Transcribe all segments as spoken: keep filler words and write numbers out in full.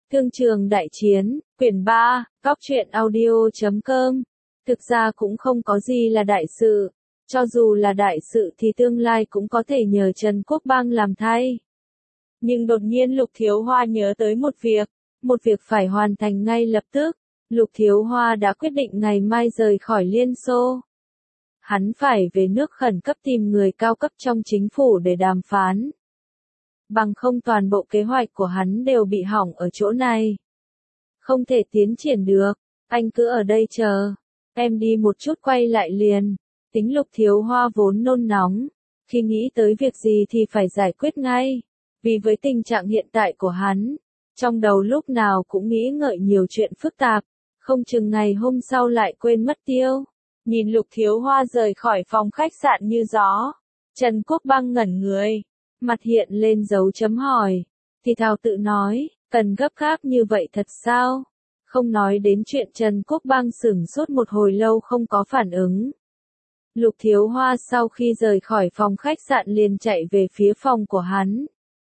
Thương trường đại chiến, quyển ba, góc truyện audio chấm com. Thực ra cũng không có gì là đại sự. Cho dù là đại sự thì tương lai cũng có thể nhờ Trần Quốc Bang làm thay. Nhưng đột nhiên Lục Thiếu Hoa nhớ tới một việc, một việc phải hoàn thành ngay lập tức. Lục Thiếu Hoa đã quyết định ngày mai rời khỏi Liên Xô. Hắn phải về nước khẩn cấp tìm người cao cấp trong chính phủ để đàm phán. Bằng không toàn bộ kế hoạch của hắn đều bị hỏng ở chỗ này. Không thể tiến triển được, anh cứ ở đây chờ. Em đi một chút quay lại liền. Tính Lục Thiếu Hoa vốn nôn nóng. Khi nghĩ tới việc gì thì phải giải quyết ngay. Vì với tình trạng hiện tại của hắn, trong đầu lúc nào cũng nghĩ ngợi nhiều chuyện phức tạp. Không chừng ngày hôm sau lại quên mất tiêu. Nhìn Lục Thiếu Hoa rời khỏi phòng khách sạn như gió. Trần Quốc Bang ngẩn người. Mặt hiện lên dấu chấm hỏi. Thì thào tự nói, cần gấp gáp như vậy thật sao? Không nói đến chuyện Trần Quốc Bang sửng sốt một hồi lâu không có phản ứng. Lục Thiếu Hoa sau khi rời khỏi phòng khách sạn liền chạy về phía phòng của hắn.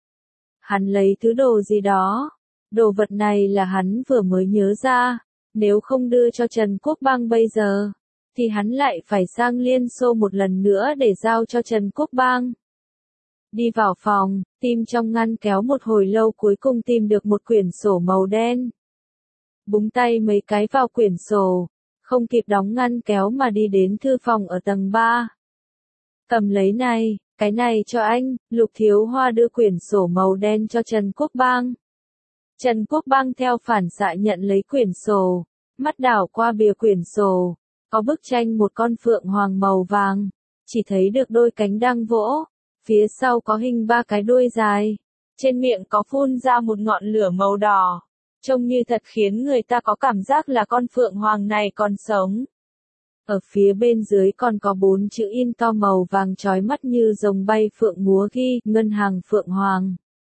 Hắn lấy thứ đồ gì đó. Đồ vật này là hắn vừa mới nhớ ra. Nếu không đưa cho Trần Quốc Bang bây giờ, thì hắn lại phải sang Liên Xô một lần nữa để giao cho Trần Quốc Bang. Đi vào phòng, tìm trong ngăn kéo một hồi lâu cuối cùng tìm được một quyển sổ màu đen. Búng tay mấy cái vào quyển sổ, không kịp đóng ngăn kéo mà đi đến thư phòng ở tầng ba. Cầm lấy này, cái này cho anh, Lục Thiếu Hoa đưa quyển sổ màu đen cho Trần Quốc Bang. Trần Quốc Bang theo phản xạ nhận lấy quyển sổ, mắt đảo qua bìa quyển sổ, có bức tranh một con phượng hoàng màu vàng, chỉ thấy được đôi cánh đang vỗ. Phía sau có hình ba cái đuôi dài, trên miệng có phun ra một ngọn lửa màu đỏ, trông như thật khiến người ta có cảm giác là con phượng hoàng này còn sống. Ở phía bên dưới còn có bốn chữ in to màu vàng chói mắt như rồng bay phượng múa ghi, ngân hàng Phượng Hoàng.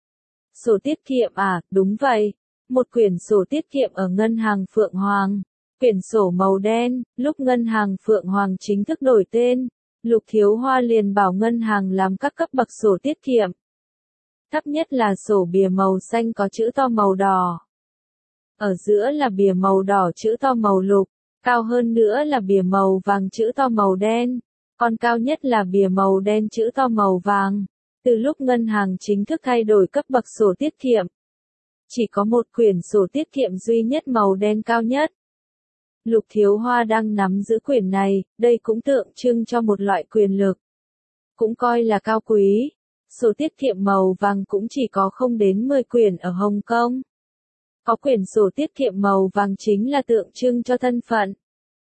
Sổ tiết kiệm à, đúng vậy, một quyển sổ tiết kiệm ở ngân hàng Phượng Hoàng. Quyển sổ màu đen, lúc ngân hàng Phượng Hoàng chính thức đổi tên. Lục Thiếu Hoa liền bảo ngân hàng làm các cấp bậc sổ tiết kiệm. Thấp nhất là sổ bìa màu xanh có chữ to màu đỏ. Ở giữa là bìa màu đỏ chữ to màu lục, cao hơn nữa là bìa màu vàng chữ to màu đen, còn cao nhất là bìa màu đen chữ to màu vàng. Từ lúc ngân hàng chính thức thay đổi cấp bậc sổ tiết kiệm, chỉ có một quyển sổ tiết kiệm duy nhất màu đen cao nhất. Lục Thiếu Hoa đang nắm giữ quyển này, đây cũng tượng trưng cho một loại quyền lực. Cũng coi là cao quý. Sổ tiết kiệm màu vàng cũng chỉ có không đến mười quyển ở Hồng Kông. Có quyển sổ tiết kiệm màu vàng chính là tượng trưng cho thân phận.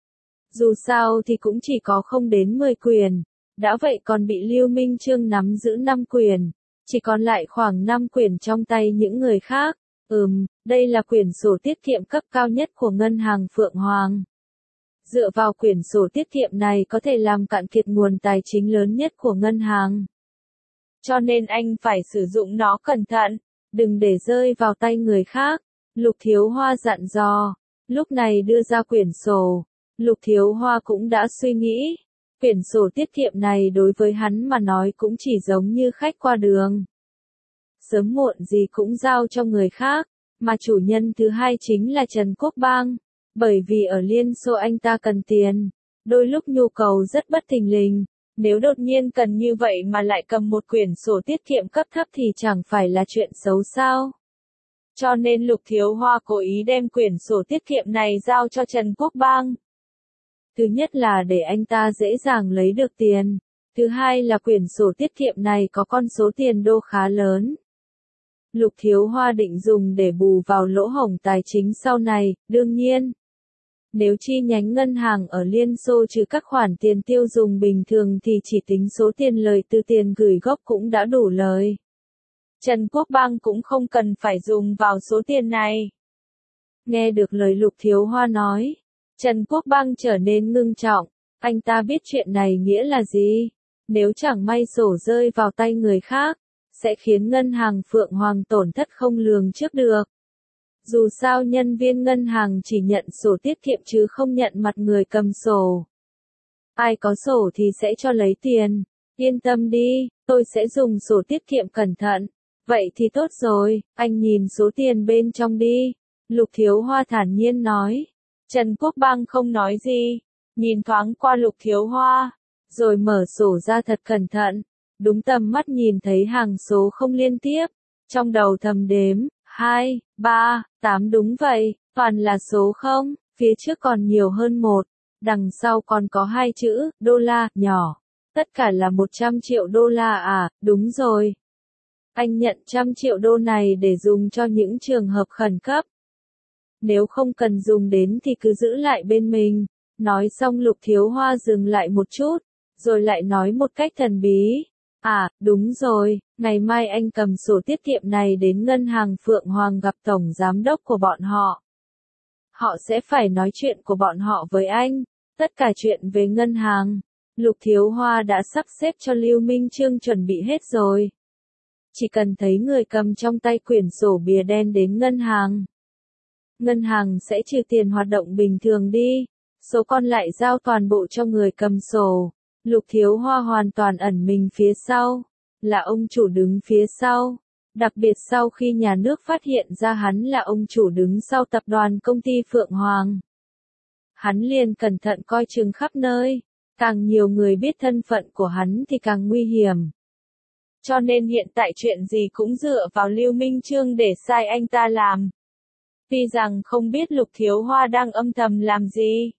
Dù sao thì cũng chỉ có không đến mười quyển. Đã vậy còn bị Lưu Minh Chương nắm giữ năm quyển. Chỉ còn lại khoảng năm quyển trong tay những người khác. Ừm, đây là quyển sổ tiết kiệm cấp cao nhất của ngân hàng Phượng Hoàng. Dựa vào quyển sổ tiết kiệm này có thể làm cạn kiệt nguồn tài chính lớn nhất của ngân hàng. Cho nên anh phải sử dụng nó cẩn thận, đừng để rơi vào tay người khác. Lục Thiếu Hoa dặn dò. Lúc này đưa ra quyển sổ, Lục Thiếu Hoa cũng đã suy nghĩ. Quyển sổ tiết kiệm này đối với hắn mà nói cũng chỉ giống như khách qua đường. Sớm muộn gì cũng giao cho người khác, mà chủ nhân thứ hai chính là Trần Quốc Bang. Bởi vì ở Liên Xô anh ta cần tiền, đôi lúc nhu cầu rất bất thình lình, nếu đột nhiên cần như vậy mà lại cầm một quyển sổ tiết kiệm cấp thấp thì chẳng phải là chuyện xấu sao. Cho nên Lục Thiếu Hoa cố ý đem quyển sổ tiết kiệm này giao cho Trần Quốc Bang. Thứ nhất là để anh ta dễ dàng lấy được tiền, thứ hai là quyển sổ tiết kiệm này có con số tiền đô khá lớn. Lục Thiếu Hoa định dùng để bù vào lỗ hổng tài chính sau này, đương nhiên. Nếu chi nhánh ngân hàng ở Liên Xô trừ các khoản tiền tiêu dùng bình thường thì chỉ tính số tiền lời từ tiền gửi gốc cũng đã đủ lời. Trần Quốc Bang cũng không cần phải dùng vào số tiền này. Nghe được lời Lục Thiếu Hoa nói, Trần Quốc Bang trở nên ngưng trọng. Anh ta biết chuyện này nghĩa là gì. Nếu chẳng may sổ rơi vào tay người khác, sẽ khiến ngân hàng Phượng Hoàng tổn thất không lường trước được. Dù sao nhân viên ngân hàng chỉ nhận sổ tiết kiệm chứ không nhận mặt người cầm sổ. Ai có sổ thì sẽ cho lấy tiền. Yên tâm đi, tôi sẽ dùng sổ tiết kiệm cẩn thận. Vậy thì tốt rồi, anh nhìn số tiền bên trong đi. Lục Thiếu Hoa thản nhiên nói. Trần Quốc Bang không nói gì, nhìn thoáng qua Lục Thiếu Hoa, rồi mở sổ ra thật cẩn thận, đúng tầm mắt nhìn thấy hàng số không liên tiếp, trong đầu thầm đếm, hai, ba, tám đúng vậy, toàn là số không, phía trước còn nhiều hơn một, đằng sau còn có hai chữ, đô la, nhỏ, tất cả là một trăm triệu đô la à, đúng rồi. Anh nhận trăm triệu đô này để dùng cho những trường hợp khẩn cấp. Nếu không cần dùng đến thì cứ giữ lại bên mình. Nói xong Lục Thiếu Hoa dừng lại một chút, rồi lại nói một cách thần bí. À, đúng rồi, ngày mai anh cầm sổ tiết kiệm này đến ngân hàng Phượng Hoàng gặp tổng giám đốc của bọn họ. Họ sẽ phải nói chuyện của bọn họ với anh, tất cả chuyện về ngân hàng. Lục Thiếu Hoa đã sắp xếp cho Lưu Minh Trương chuẩn bị hết rồi. Chỉ cần thấy người cầm trong tay quyển sổ bìa đen đến ngân hàng. Ngân hàng sẽ trừ tiền hoạt động bình thường đi, số còn lại giao toàn bộ cho người cầm sổ. Lục Thiếu Hoa hoàn toàn ẩn mình phía sau, là ông chủ đứng phía sau. Đặc biệt sau khi nhà nước phát hiện ra hắn là ông chủ đứng sau tập đoàn công ty Phượng Hoàng. Hắn liền cẩn thận coi chừng khắp nơi, càng nhiều người biết thân phận của hắn thì càng nguy hiểm. Cho nên hiện tại chuyện gì cũng dựa vào Lưu Minh Trương để sai anh ta làm. Tuy rằng không biết Lục Thiếu Hoa đang âm thầm làm gì.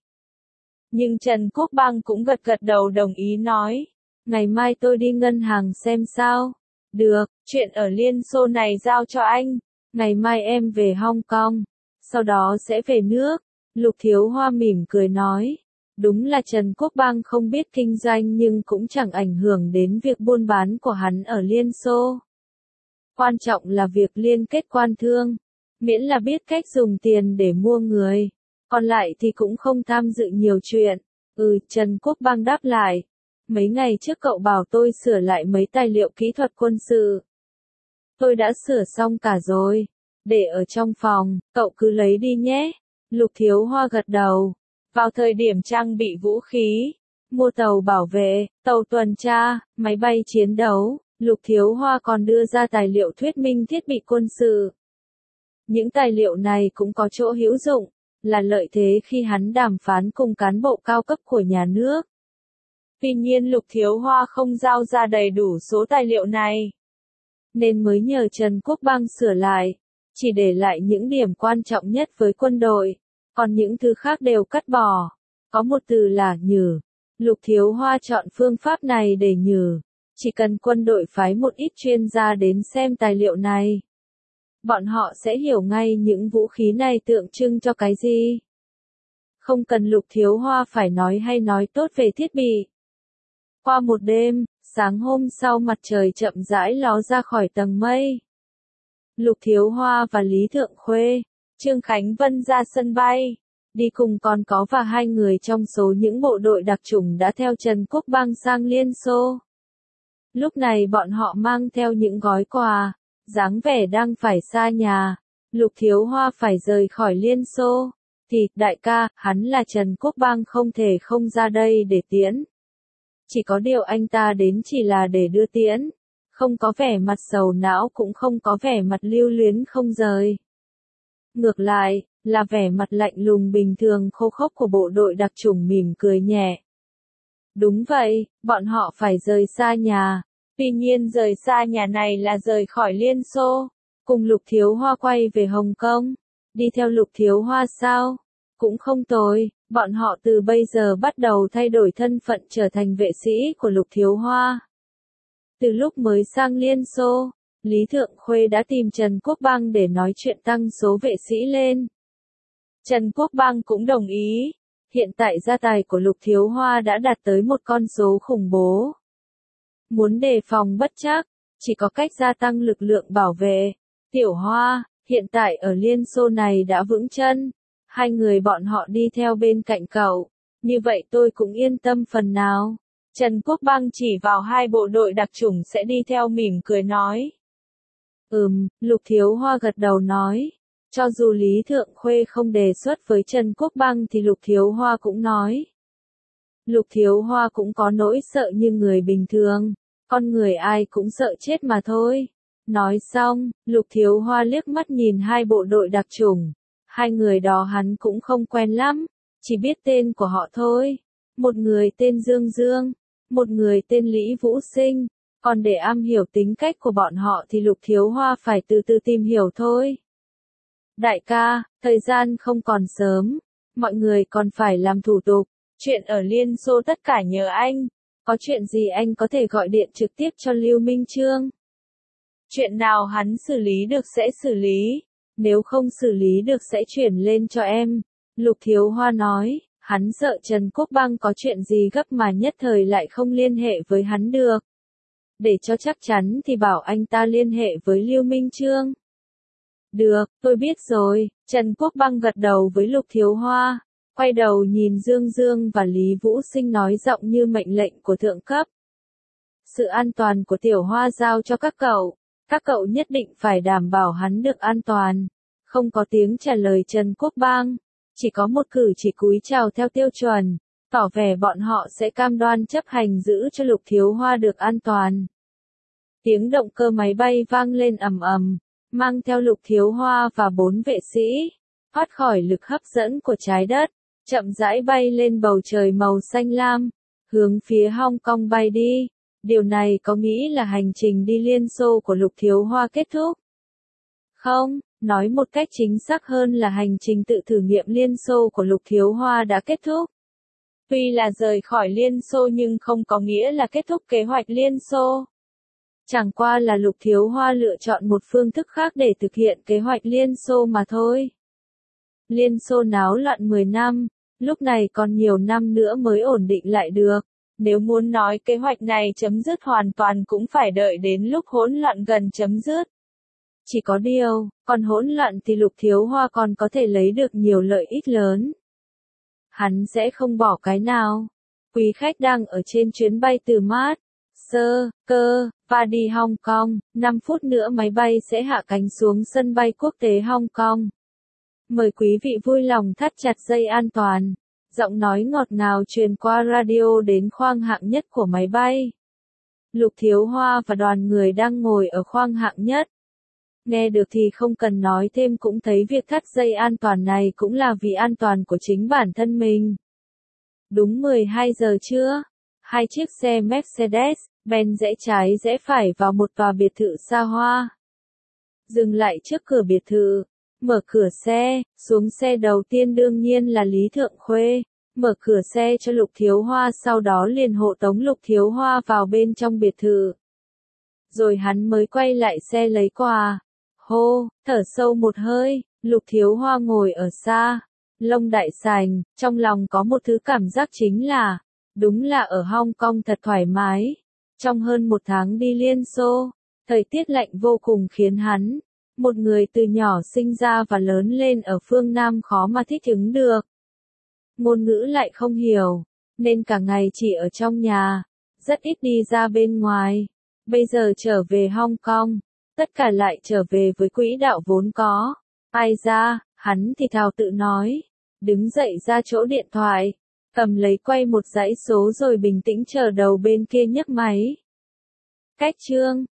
Nhưng Trần Quốc Bang cũng gật gật đầu đồng ý nói. Ngày mai tôi đi ngân hàng xem sao. Được, chuyện ở Liên Xô này giao cho anh. Ngày mai em về Hong Kong. Sau đó sẽ về nước. Lục Thiếu Hoa mỉm cười nói. Đúng là Trần Quốc Bang không biết kinh doanh nhưng cũng chẳng ảnh hưởng đến việc buôn bán của hắn ở Liên Xô. Quan trọng là việc liên kết quan thương. Miễn là biết cách dùng tiền để mua người. Còn lại thì cũng không tham dự nhiều chuyện. Ừ, Trần Quốc Bang đáp lại. Mấy ngày trước cậu bảo tôi sửa lại mấy tài liệu kỹ thuật quân sự. Tôi đã sửa xong cả rồi. Để ở trong phòng, cậu cứ lấy đi nhé. Lục Thiếu Hoa gật đầu. Vào thời điểm trang bị vũ khí, mua tàu bảo vệ, tàu tuần tra, máy bay chiến đấu, Lục Thiếu Hoa còn đưa ra tài liệu thuyết minh thiết bị quân sự. Những tài liệu này cũng có chỗ hữu dụng, là lợi thế khi hắn đàm phán cùng cán bộ cao cấp của nhà nước. Tuy nhiên Lục Thiếu Hoa không giao ra đầy đủ số tài liệu này, nên mới nhờ Trần Quốc Bang sửa lại, chỉ để lại những điểm quan trọng nhất với quân đội, còn những thứ khác đều cắt bỏ. Có một từ là nhử. Lục Thiếu Hoa chọn phương pháp này để nhử. Chỉ cần quân đội phái một ít chuyên gia đến xem tài liệu này, bọn họ sẽ hiểu ngay những vũ khí này tượng trưng cho cái gì. Không cần Lục Thiếu Hoa phải nói hay nói tốt về thiết bị. Qua một đêm, sáng hôm sau mặt trời chậm rãi ló ra khỏi tầng mây. Lục Thiếu Hoa và Lý Thượng Khuê, Trương Khánh Vân ra sân bay. Đi cùng còn có và hai người trong số những bộ đội đặc chủng đã theo Trần Quốc Bang sang Liên Xô. Lúc này bọn họ mang theo những gói quà, dáng vẻ đang phải xa nhà. Lục Thiếu Hoa phải rời khỏi Liên Xô. Thì, đại ca, hắn là Trần Quốc Bang không thể không ra đây để tiễn. Chỉ có điều anh ta đến chỉ là để đưa tiễn. Không có vẻ mặt sầu não cũng không có vẻ mặt lưu luyến không rời. Ngược lại, là vẻ mặt lạnh lùng bình thường khô khốc của bộ đội đặc chủng mỉm cười nhẹ. Đúng vậy, bọn họ phải rời xa nhà. Tuy nhiên rời xa nhà này là rời khỏi Liên Xô. Cùng Lục Thiếu Hoa quay về Hồng Kông. Đi theo Lục Thiếu Hoa sao? Cũng không tồi, bọn họ từ bây giờ bắt đầu thay đổi thân phận trở thành vệ sĩ của Lục Thiếu Hoa. Từ lúc mới sang Liên Xô, Lý Thượng Khuê đã tìm Trần Quốc Bang để nói chuyện tăng số vệ sĩ lên. Trần Quốc Bang cũng đồng ý. Hiện tại gia tài của Lục Thiếu Hoa đã đạt tới một con số khủng bố. Muốn đề phòng bất trắc, chỉ có cách gia tăng lực lượng bảo vệ. Tiểu Hoa, hiện tại ở Liên Xô này đã vững chân. Hai người bọn họ đi theo bên cạnh cậu. Như vậy tôi cũng yên tâm phần nào. Trần Quốc Bang chỉ vào hai bộ đội đặc chủng sẽ đi theo mỉm cười nói. Ừm, Lục Thiếu Hoa gật đầu nói. Cho dù Lý Thượng Khuê không đề xuất với Trần Quốc Bang thì Lục Thiếu Hoa cũng nói. Lục Thiếu Hoa cũng có nỗi sợ như người bình thường. Con người ai cũng sợ chết mà thôi. Nói xong, Lục Thiếu Hoa liếc mắt nhìn hai bộ đội đặc chủng. Hai người đó hắn cũng không quen lắm, chỉ biết tên của họ thôi. Một người tên Dương Dương, một người tên Lý Vũ Sinh. Còn để am hiểu tính cách của bọn họ thì Lục Thiếu Hoa phải từ từ tìm hiểu thôi. Đại ca, thời gian không còn sớm, mọi người còn phải làm thủ tục. Chuyện ở Liên Xô tất cả nhờ anh. Có chuyện gì anh có thể gọi điện trực tiếp cho Lưu Minh Chương. Chuyện nào hắn xử lý được sẽ xử lý, nếu không xử lý được sẽ chuyển lên cho em. Lục Thiếu Hoa nói, hắn sợ Trần Quốc Bang có chuyện gì gấp mà nhất thời lại không liên hệ với hắn được. Để cho chắc chắn thì bảo anh ta liên hệ với Lưu Minh Chương. Được, tôi biết rồi. Trần Quốc Bang gật đầu với Lục Thiếu Hoa, quay đầu nhìn Dương Dương và Lý Vũ Sinh nói giọng như mệnh lệnh của thượng cấp. Sự an toàn của Tiểu Hoa giao cho các cậu, các cậu nhất định phải đảm bảo hắn được an toàn. Không có tiếng trả lời Trần Quốc Bang, chỉ có một cử chỉ cúi chào theo tiêu chuẩn, tỏ vẻ bọn họ sẽ cam đoan chấp hành giữ cho Lục Thiếu Hoa được an toàn. Tiếng động cơ máy bay vang lên ầm ầm, mang theo Lục Thiếu Hoa và bốn vệ sĩ, thoát khỏi lực hấp dẫn của trái đất, chậm rãi bay lên bầu trời màu xanh lam, hướng phía Hong Kong bay đi. Điều này có nghĩ là hành trình đi Liên Xô của Lục Thiếu Hoa kết thúc? Không, nói một cách chính xác hơn là hành trình tự thử nghiệm Liên Xô của Lục Thiếu Hoa đã kết thúc. Tuy là rời khỏi Liên Xô nhưng không có nghĩa là kết thúc kế hoạch Liên Xô. Chẳng qua là Lục Thiếu Hoa lựa chọn một phương thức khác để thực hiện kế hoạch Liên Xô mà thôi. Liên Xô náo loạn mười năm, lúc này còn nhiều năm nữa mới ổn định lại được. Nếu muốn nói kế hoạch này chấm dứt hoàn toàn cũng phải đợi đến lúc hỗn loạn gần chấm dứt. Chỉ có điều, còn hỗn loạn thì Lục Thiếu Hoa còn có thể lấy được nhiều lợi ích lớn. Hắn sẽ không bỏ cái nào. Quý khách đang ở trên chuyến bay từ Mát, Sơ, Cơ, và đi Hong Kong, năm phút nữa máy bay sẽ hạ cánh xuống sân bay quốc tế Hong Kong. Mời quý vị vui lòng thắt chặt dây an toàn. Giọng nói ngọt ngào truyền qua radio đến khoang hạng nhất của máy bay. Lục Thiếu Hoa và đoàn người đang ngồi ở khoang hạng nhất. Nghe được thì không cần nói thêm cũng thấy việc thắt dây an toàn này cũng là vì an toàn của chính bản thân mình. Đúng mười hai giờ trưa, hai chiếc xe Mercedes-Benz rẽ trái rẽ phải vào một tòa biệt thự xa hoa. Dừng lại trước cửa biệt thự, mở cửa xe, xuống xe đầu tiên đương nhiên là Lý Thượng Khuê, mở cửa xe cho Lục Thiếu Hoa sau đó liền hộ tống Lục Thiếu Hoa vào bên trong biệt thự. Rồi hắn mới quay lại xe lấy quà. Hô, thở sâu một hơi, Lục Thiếu Hoa ngồi ở xa, lông đại sành, trong lòng có một thứ cảm giác chính là, đúng là ở Hong Kong thật thoải mái. Trong hơn một tháng đi Liên Xô, thời tiết lạnh vô cùng khiến hắn, một người từ nhỏ sinh ra và lớn lên ở phương Nam khó mà thích ứng được. Ngôn ngữ lại không hiểu, nên cả ngày chỉ ở trong nhà, rất ít đi ra bên ngoài. Bây giờ trở về Hong Kong, tất cả lại trở về với quỹ đạo vốn có. Ai ra, hắn thì thào tự nói, đứng dậy ra chỗ điện thoại, cầm lấy quay một dãy số rồi bình tĩnh chờ đầu bên kia nhấc máy. Cách chương